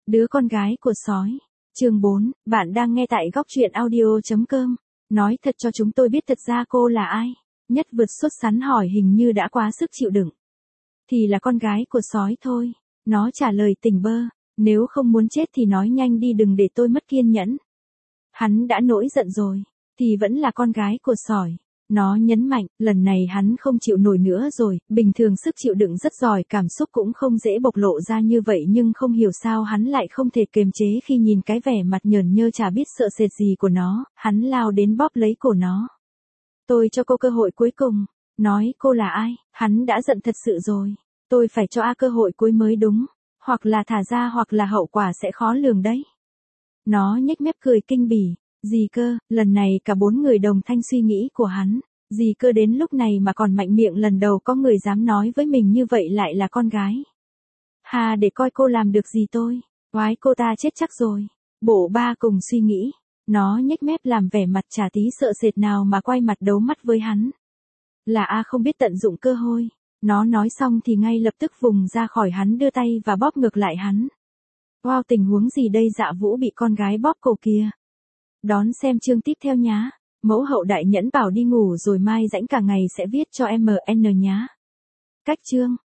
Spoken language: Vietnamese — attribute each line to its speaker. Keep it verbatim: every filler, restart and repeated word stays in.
Speaker 1: Đứa con gái của sói. Chương bốn, bạn đang nghe tại góc truyện audio chấm com. Nói thật cho chúng tôi biết thật ra cô là ai. Nhất vượt sốt sắn hỏi hình như đã quá sức chịu đựng. Thì là con gái của sói thôi. Nó trả lời tỉnh bơ. Nếu không muốn chết thì nói nhanh đi đừng để tôi mất kiên nhẫn. Hắn đã nổi giận rồi. Thì vẫn là con gái của sói. Nó nhấn mạnh, lần này hắn không chịu nổi nữa rồi, bình thường sức chịu đựng rất giỏi, cảm xúc cũng không dễ bộc lộ ra như vậy nhưng không hiểu sao hắn lại không thể kiềm chế khi nhìn cái vẻ mặt nhởn nhơ chả biết sợ sệt gì của nó, hắn lao đến bóp lấy cổ nó. Tôi cho cô cơ hội cuối cùng, nói cô là ai, hắn đã giận thật sự rồi, tôi phải cho A cơ hội cuối mới đúng, hoặc là thả ra hoặc là hậu quả sẽ khó lường đấy. Nó nhếch mép cười kinh bỉ. Gì cơ, lần này cả bốn người đồng thanh suy nghĩ của hắn. Gì cơ đến lúc này mà còn mạnh miệng lần đầu có người dám nói với mình như vậy lại là con gái. Hà để coi cô làm được gì tôi. Oái cô ta chết chắc rồi. Bộ ba cùng suy nghĩ. Nó nhếch mép làm vẻ mặt chả tí sợ sệt nào mà quay mặt đấu mắt với hắn. Là A không biết tận dụng cơ hội. Nó nói xong thì ngay lập tức vùng ra khỏi hắn đưa tay và bóp ngược lại hắn. Wow, tình huống gì đây, Dạ Vũ bị con gái bóp cổ kìa. Đón xem chương tiếp theo nhá. Mẫu hậu đại nhẫn bảo đi ngủ rồi mai rảnh cả ngày sẽ viết cho em en nhá. Cách chương.